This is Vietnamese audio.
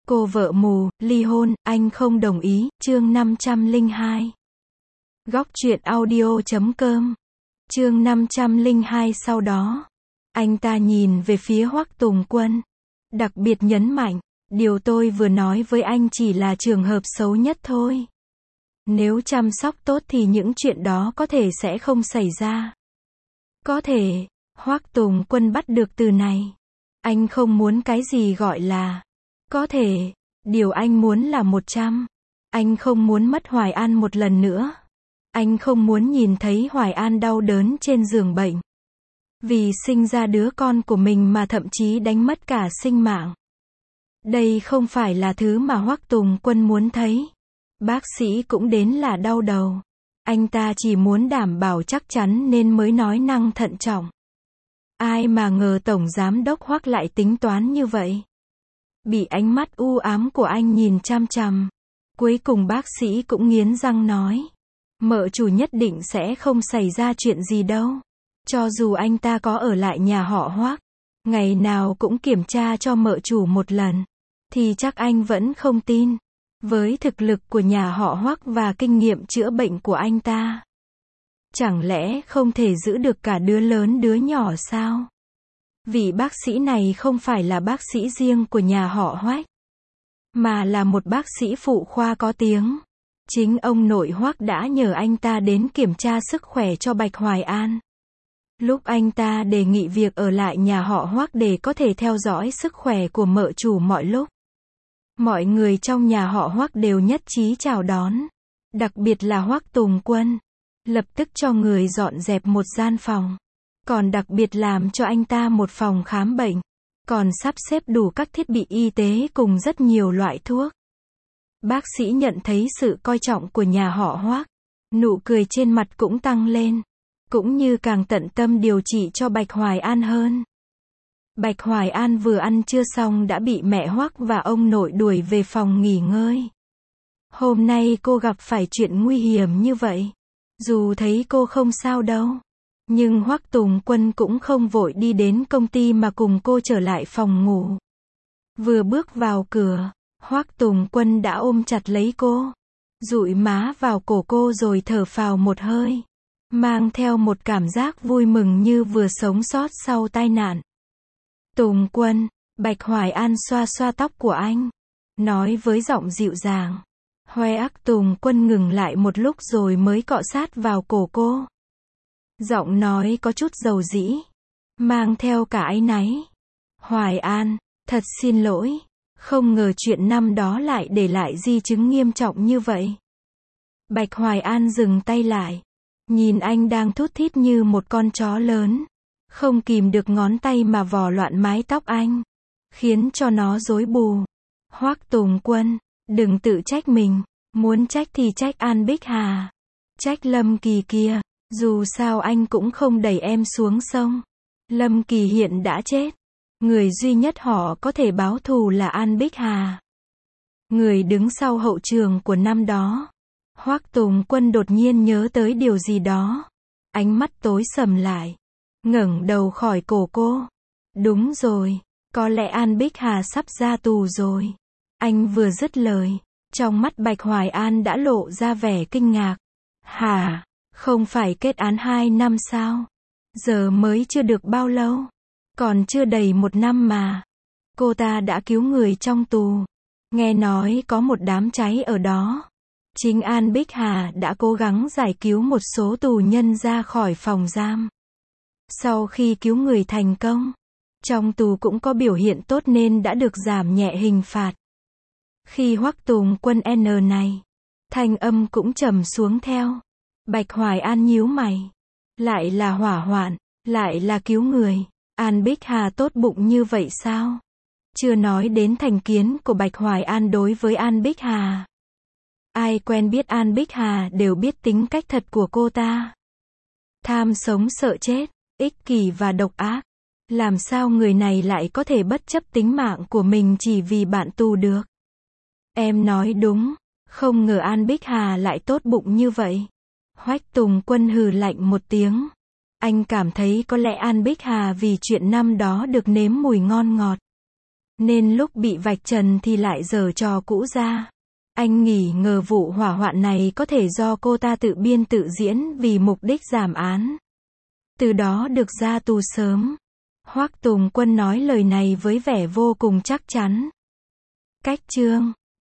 Cô vợ mù, ly hôn, anh không đồng ý, chương 502. Góc truyện audio.com. Chương 502. Sau đó, anh ta nhìn về phía Hoắc Tùng Quân, đặc biệt nhấn mạnh, điều tôi vừa nói với anh chỉ là trường hợp xấu nhất thôi. Nếu chăm sóc tốt thì những chuyện đó có thể sẽ không xảy ra. Có thể, Hoắc Tùng Quân bắt được từ này. Anh không muốn cái gì gọi là có thể, điều anh muốn là 100. Anh không muốn mất Hoài An một lần nữa. Anh không muốn nhìn thấy Hoài An đau đớn trên giường bệnh. Vì sinh ra đứa con của mình mà thậm chí đánh mất cả sinh mạng. Đây không phải là thứ mà Hoắc Tùng Quân muốn thấy. Bác sĩ cũng đến là đau đầu. Anh ta chỉ muốn đảm bảo chắc chắn nên mới nói năng thận trọng. Ai mà ngờ Tổng Giám đốc Hoắc lại tính toán như vậy. Bị ánh mắt u ám của anh nhìn chằm chằm. Cuối cùng bác sĩ cũng nghiến răng nói. Mợ chủ nhất định sẽ không xảy ra chuyện gì đâu. Cho dù anh ta có ở lại nhà họ Hoắc, ngày nào cũng kiểm tra cho mợ chủ một lần, thì chắc anh vẫn không tin. Với thực lực của nhà họ Hoắc và kinh nghiệm chữa bệnh của anh ta, chẳng lẽ không thể giữ được cả đứa lớn đứa nhỏ sao? Vị bác sĩ này không phải là bác sĩ riêng của nhà họ Hoắc, mà là một bác sĩ phụ khoa có tiếng. Chính ông nội Hoắc đã nhờ anh ta đến kiểm tra sức khỏe cho Bạch Hoài An. Lúc anh ta đề nghị việc ở lại nhà họ Hoắc để có thể theo dõi sức khỏe của mợ chủ mọi lúc. Mọi người trong nhà họ Hoắc đều nhất trí chào đón. Đặc biệt là Hoắc Tùng Quân. Lập tức cho người dọn dẹp một gian phòng. Còn đặc biệt làm cho anh ta một phòng khám bệnh. Còn sắp xếp đủ các thiết bị y tế cùng rất nhiều loại thuốc. Bác sĩ nhận thấy sự coi trọng của nhà họ Hoắc. Nụ cười trên mặt cũng tăng lên. Cũng như càng tận tâm điều trị cho Bạch Hoài An hơn. Bạch Hoài An vừa ăn trưa xong đã bị mẹ Hoắc và ông nội đuổi về phòng nghỉ ngơi. Hôm nay cô gặp phải chuyện nguy hiểm như vậy. Dù thấy cô không sao đâu. Nhưng Hoắc Tùng Quân cũng không vội đi đến công ty mà cùng cô trở lại phòng ngủ. Vừa bước vào cửa, Hoắc Tùng Quân đã ôm chặt lấy cô. Dụi má vào cổ cô rồi thở phào một hơi. Mang theo một cảm giác vui mừng như vừa sống sót sau tai nạn. Tùng Quân, Bạch Hoài An xoa xoa tóc của anh. Nói với giọng dịu dàng. Hoắc Tùng Quân ngừng lại một lúc rồi mới cọ sát vào cổ cô. Giọng nói có chút dầu dĩ. Mang theo cả áy náy. Hoài An, thật xin lỗi. Không ngờ chuyện năm đó lại để lại di chứng nghiêm trọng như vậy. Bạch Hoài An dừng tay lại. Nhìn anh đang thút thít như một con chó lớn. Không kìm được ngón tay mà vò loạn mái tóc anh. Khiến cho nó rối bù. Hoắc Tùng Quân, đừng tự trách mình. Muốn trách thì trách An Bích Hà. Trách Lâm Kỳ kia. Dù sao anh cũng không đẩy em xuống sông. Lâm Kỳ hiện đã chết. Người duy nhất họ có thể báo thù là An Bích Hà. Người đứng sau hậu trường của năm đó. Hoắc Tùng Quân đột nhiên nhớ tới điều gì đó. Ánh mắt tối sầm lại. Ngẩng đầu khỏi cổ cô. Đúng rồi. Có lẽ An Bích Hà sắp ra tù rồi. Anh vừa dứt lời. Trong mắt Bạch Hoài An đã lộ ra vẻ kinh ngạc. Hả? Không phải kết án 2 năm sao? Giờ mới chưa được bao lâu. Còn chưa đầy 1 năm mà. Cô ta đã cứu người trong tù. Nghe nói có một đám cháy ở đó. Chính An Bích Hà đã cố gắng giải cứu một số tù nhân ra khỏi phòng giam. Sau khi cứu người thành công, trong tù cũng có biểu hiện tốt nên đã được giảm nhẹ hình phạt. Khi Hoắc Tùng Quân N này, thanh âm cũng trầm xuống theo. Bạch Hoài An nhíu mày. Lại là hỏa hoạn, lại là cứu người. An Bích Hà tốt bụng như vậy sao? Chưa nói đến thành kiến của Bạch Hoài An đối với An Bích Hà. Ai quen biết An Bích Hà đều biết tính cách thật của cô ta. Tham sống sợ chết, ích kỷ và độc ác. Làm sao người này lại có thể bất chấp tính mạng của mình chỉ vì bạn tù được? Em nói đúng, không ngờ An Bích Hà lại tốt bụng như vậy. Hoắc Tùng Quân hừ lạnh một tiếng. Anh cảm thấy có lẽ An Bích Hà vì chuyện năm đó được nếm mùi ngon ngọt. Nên lúc bị vạch trần thì lại giở trò cũ ra. Anh nghi ngờ vụ hỏa hoạn này có thể do cô ta tự biên tự diễn vì mục đích giảm án. Từ đó được ra tù sớm. Hoắc Tùng Quân nói lời này với vẻ vô cùng chắc chắn. Cách chương